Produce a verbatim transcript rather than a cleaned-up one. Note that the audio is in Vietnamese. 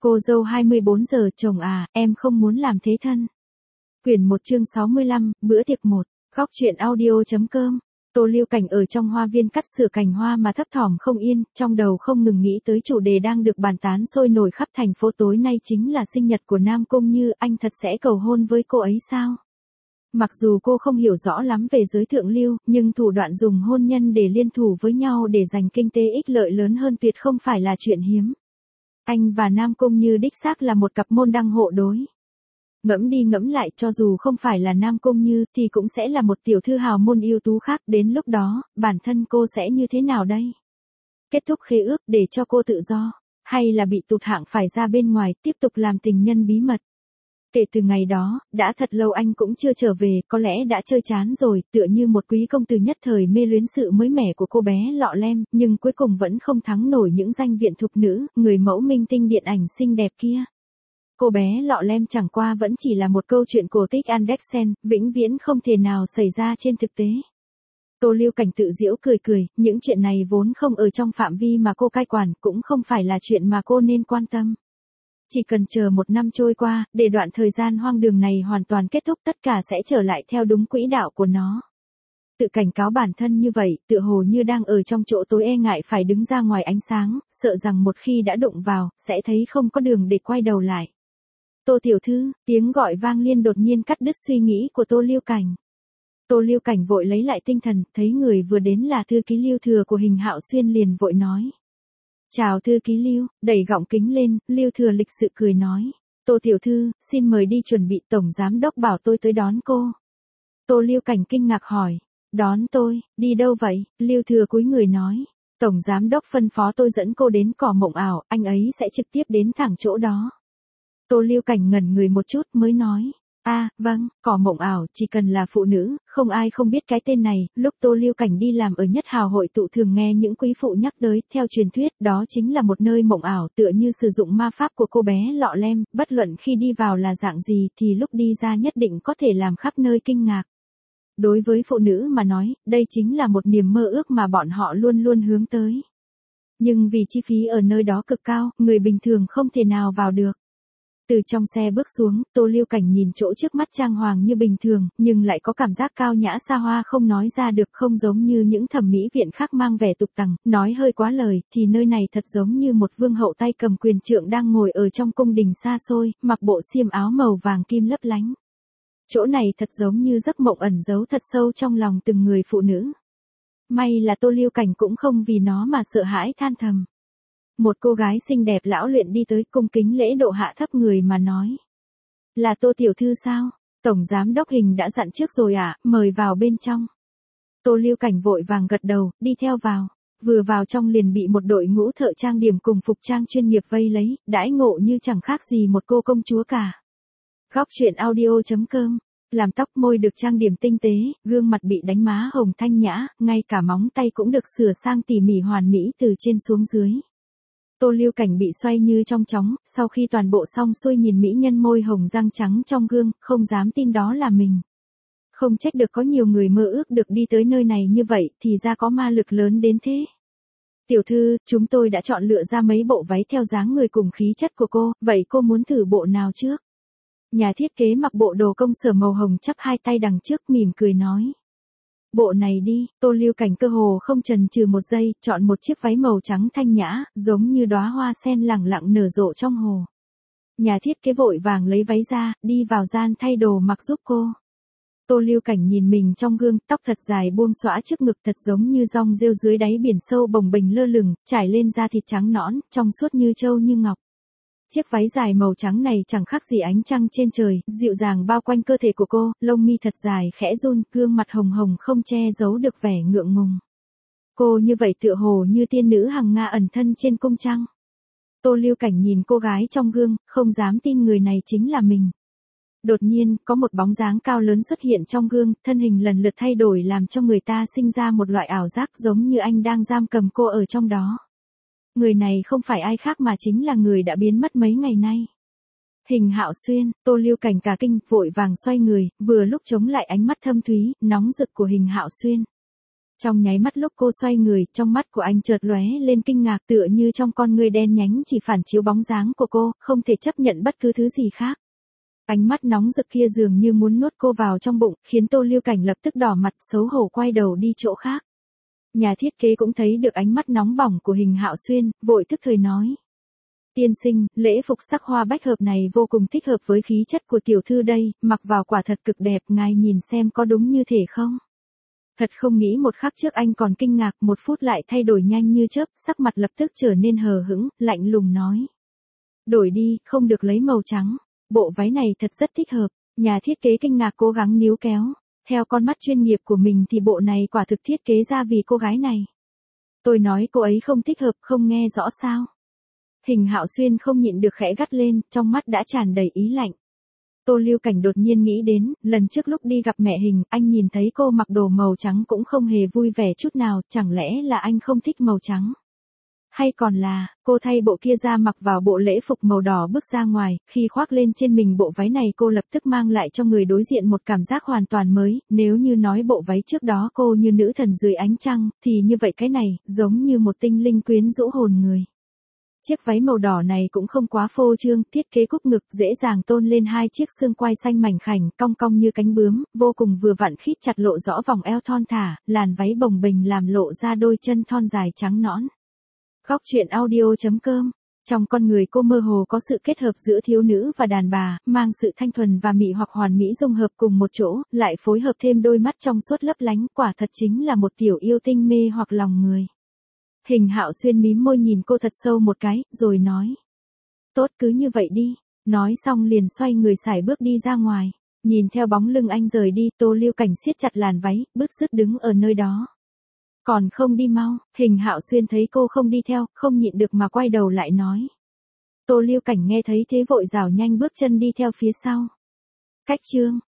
Cô dâu hai mươi bốn giờ, chồng à, em không muốn làm thế thân. Quyển một chương sáu mươi lăm, bữa tiệc một, góc truyện audio.com. Tô Lưu Cảnh ở trong hoa viên cắt sửa cành hoa mà thấp thỏm không yên, trong đầu không ngừng nghĩ tới chủ đề đang được bàn tán sôi nổi khắp thành phố tối nay chính là sinh nhật của Nam Cung Như, anh thật sẽ cầu hôn với cô ấy sao? Mặc dù cô không hiểu rõ lắm về giới thượng lưu, nhưng thủ đoạn dùng hôn nhân để liên thủ với nhau để giành kinh tế ích lợi lớn hơn tuyệt không phải là chuyện hiếm. Anh và Nam Cung Như đích xác là một cặp môn đăng hộ đối. Ngẫm đi ngẫm lại, cho dù không phải là Nam Cung Như thì cũng sẽ là một tiểu thư hào môn ưu tú khác, đến lúc đó, bản thân cô sẽ như thế nào đây? Kết thúc khế ước để cho cô tự do, hay là bị tụt hạng phải ra bên ngoài tiếp tục làm tình nhân bí mật? Kể từ ngày đó, đã thật lâu anh cũng chưa trở về, có lẽ đã chơi chán rồi, tựa như một quý công tử nhất thời mê luyến sự mới mẻ của cô bé lọ lem, nhưng cuối cùng vẫn không thắng nổi những danh viện thục nữ, người mẫu minh tinh điện ảnh xinh đẹp kia. Cô bé lọ lem chẳng qua vẫn chỉ là một câu chuyện cổ tích Andersen, vĩnh viễn không thể nào xảy ra trên thực tế. Tô Lưu Cảnh tự giễu cười cười, những chuyện này vốn không ở trong phạm vi mà cô cai quản, cũng không phải là chuyện mà cô nên quan tâm. Chỉ cần chờ một năm trôi qua, để đoạn thời gian hoang đường này hoàn toàn kết thúc, tất cả sẽ trở lại theo đúng quỹ đạo của nó. Tự cảnh cáo bản thân như vậy, tựa hồ như đang ở trong chỗ tối e ngại phải đứng ra ngoài ánh sáng, sợ rằng một khi đã đụng vào, sẽ thấy không có đường để quay đầu lại. Tô tiểu thư, tiếng gọi vang liên đột nhiên cắt đứt suy nghĩ của Tô Lưu Cảnh. Tô Lưu Cảnh vội lấy lại tinh thần, thấy người vừa đến là thư ký Lưu Thừa của Hình Hạo Xuyên liền vội nói. Chào thư ký Lưu, đẩy gọng kính lên, Lưu Thừa lịch sự cười nói. Tô tiểu thư, xin mời đi chuẩn bị, tổng giám đốc bảo tôi tới đón cô. Tô Lưu Cảnh kinh ngạc hỏi. Đón tôi, đi đâu vậy? Lưu Thừa cúi người nói. Tổng giám đốc phân phó tôi dẫn cô đến cỏ mộng ảo, anh ấy sẽ trực tiếp đến thẳng chỗ đó. Tô Lưu Cảnh ngẩn người một chút mới nói. A, à, vâng, cỏ mộng ảo, chỉ cần là phụ nữ, không ai không biết cái tên này. Lúc Tô Lưu Cảnh đi làm ở Nhất Hào hội tụ thường nghe những quý phụ nhắc tới, theo truyền thuyết, đó chính là một nơi mộng ảo, tựa như sử dụng ma pháp của cô bé lọ lem, bất luận khi đi vào là dạng gì thì lúc đi ra nhất định có thể làm khắp nơi kinh ngạc. Đối với phụ nữ mà nói, đây chính là một niềm mơ ước mà bọn họ luôn luôn hướng tới. Nhưng vì chi phí ở nơi đó cực cao, người bình thường không thể nào vào được. Từ trong xe bước xuống, Tô Lưu Cảnh nhìn chỗ trước mắt trang hoàng như bình thường, nhưng lại có cảm giác cao nhã xa hoa không nói ra được, không giống như những thẩm mỹ viện khác mang vẻ tục tằng, nói hơi quá lời, thì nơi này thật giống như một vương hậu tay cầm quyền trượng đang ngồi ở trong cung đình xa xôi, mặc bộ xiêm áo màu vàng kim lấp lánh. Chỗ này thật giống như giấc mộng ẩn giấu thật sâu trong lòng từng người phụ nữ. May là Tô Lưu Cảnh cũng không vì nó mà sợ hãi than thầm. Một cô gái xinh đẹp lão luyện đi tới, cung kính lễ độ hạ thấp người mà nói. Là Tô tiểu thư sao? Tổng giám đốc Hình đã dặn trước rồi ạ, à, mời vào bên trong. Tô Lưu Cảnh vội vàng gật đầu, đi theo vào. Vừa vào trong liền bị một đội ngũ thợ trang điểm cùng phục trang chuyên nghiệp vây lấy, đãi ngộ như chẳng khác gì một cô công chúa cả. Góc truyện audio.com. Làm tóc môi được trang điểm tinh tế, gương mặt bị đánh má hồng thanh nhã, ngay cả móng tay cũng được sửa sang tỉ mỉ hoàn mỹ từ trên xuống dưới. Tô Lưu Cảnh bị xoay như trong chóng, sau khi toàn bộ xong xuôi nhìn mỹ nhân môi hồng răng trắng trong gương, không dám tin đó là mình. Không trách được có nhiều người mơ ước được đi tới nơi này như vậy, thì ra có ma lực lớn đến thế. Tiểu thư, chúng tôi đã chọn lựa ra mấy bộ váy theo dáng người cùng khí chất của cô, vậy cô muốn thử bộ nào trước? Nhà thiết kế mặc bộ đồ công sở màu hồng chắp hai tay đằng trước mỉm cười nói. Bộ này đi, Tô Lưu Cảnh cơ hồ không chần chừ một giây, chọn một chiếc váy màu trắng thanh nhã, giống như đóa hoa sen lẳng lặng nở rộ trong hồ. Nhà thiết kế vội vàng lấy váy ra, đi vào gian thay đồ mặc giúp cô. Tô Lưu Cảnh nhìn mình trong gương, tóc thật dài buông xõa trước ngực thật giống như dong rêu dưới đáy biển sâu bồng bềnh lơ lửng, trải lên da thịt trắng nõn, trong suốt như trâu như ngọc. Chiếc váy dài màu trắng này chẳng khác gì ánh trăng trên trời, dịu dàng bao quanh cơ thể của cô, lông mi thật dài khẽ run, gương mặt hồng hồng không che giấu được vẻ ngượng ngùng. Cô như vậy tựa hồ như tiên nữ hằng nga ẩn thân trên cung trăng. Tô Lưu Cảnh nhìn cô gái trong gương, không dám tin người này chính là mình. Đột nhiên, có một bóng dáng cao lớn xuất hiện trong gương, thân hình lần lượt thay đổi làm cho người ta sinh ra một loại ảo giác giống như anh đang giam cầm cô ở trong đó. Người này không phải ai khác mà chính là người đã biến mất mấy ngày nay. Hình Hạo Xuyên. Tô Lưu Cảnh cả kinh, vội vàng xoay người, vừa lúc chống lại ánh mắt thâm thúy, nóng rực của Hình Hạo Xuyên. Trong nháy mắt lúc cô xoay người, trong mắt của anh chợt lóe lên kinh ngạc, tựa như trong con ngươi đen nhánh chỉ phản chiếu bóng dáng của cô, không thể chấp nhận bất cứ thứ gì khác. Ánh mắt nóng rực kia dường như muốn nuốt cô vào trong bụng, khiến Tô Lưu Cảnh lập tức đỏ mặt, xấu hổ quay đầu đi chỗ khác. Nhà thiết kế cũng thấy được ánh mắt nóng bỏng của Hình Hạo Xuyên, vội tức thời nói. Tiên sinh, lễ phục sắc hoa bách hợp này vô cùng thích hợp với khí chất của tiểu thư đây, mặc vào quả thật cực đẹp, ngài nhìn xem có đúng như thể không? Thật không nghĩ một khắc trước anh còn kinh ngạc, một phút lại thay đổi nhanh như chớp, sắc mặt lập tức trở nên hờ hững, lạnh lùng nói. Đổi đi, không được lấy màu trắng, bộ váy này thật rất thích hợp, nhà thiết kế kinh ngạc cố gắng níu kéo. Theo con mắt chuyên nghiệp của mình thì bộ này quả thực thiết kế ra vì cô gái này. Tôi nói cô ấy không thích hợp, không nghe rõ sao? Hình Hạo Xuyên không nhịn được khẽ gắt lên, trong mắt đã tràn đầy ý lạnh. Tô Lưu Cảnh đột nhiên nghĩ đến, lần trước lúc đi gặp mẹ Hình, anh nhìn thấy cô mặc đồ màu trắng cũng không hề vui vẻ chút nào, chẳng lẽ là anh không thích màu trắng? Hay còn là, cô thay bộ kia ra mặc vào bộ lễ phục màu đỏ bước ra ngoài, khi khoác lên trên mình bộ váy này cô lập tức mang lại cho người đối diện một cảm giác hoàn toàn mới, nếu như nói bộ váy trước đó cô như nữ thần dưới ánh trăng, thì như vậy cái này, giống như một tinh linh quyến rũ hồn người. Chiếc váy màu đỏ này cũng không quá phô trương, thiết kế cúc ngực dễ dàng tôn lên hai chiếc xương quai xanh mảnh khảnh, cong cong như cánh bướm, vô cùng vừa vặn khít chặt lộ rõ vòng eo thon thả, làn váy bồng bềnh làm lộ ra đôi chân thon dài trắng nõn. Góc truyện audio chấm com. Trong con người cô mơ hồ có sự kết hợp giữa thiếu nữ và đàn bà, mang sự thanh thuần và mị hoặc hoàn mỹ dung hợp cùng một chỗ, lại phối hợp thêm đôi mắt trong suốt lấp lánh, quả thật chính là một tiểu yêu tinh mê hoặc lòng người. Hình Hạo Xuyên mím môi nhìn cô thật sâu một cái, rồi nói. Tốt, cứ như vậy đi. Nói xong liền xoay người sải bước đi ra ngoài. Nhìn theo bóng lưng anh rời đi, Tô Lưu Cảnh siết chặt làn váy, bứt rứt đứng ở nơi đó. Còn không đi mau? Hình Hạo Xuyên thấy cô không đi theo, không nhịn được mà quay đầu lại nói. Tô Lưu Cảnh nghe thấy thế vội rảo nhanh bước chân đi theo phía sau. Cách chương.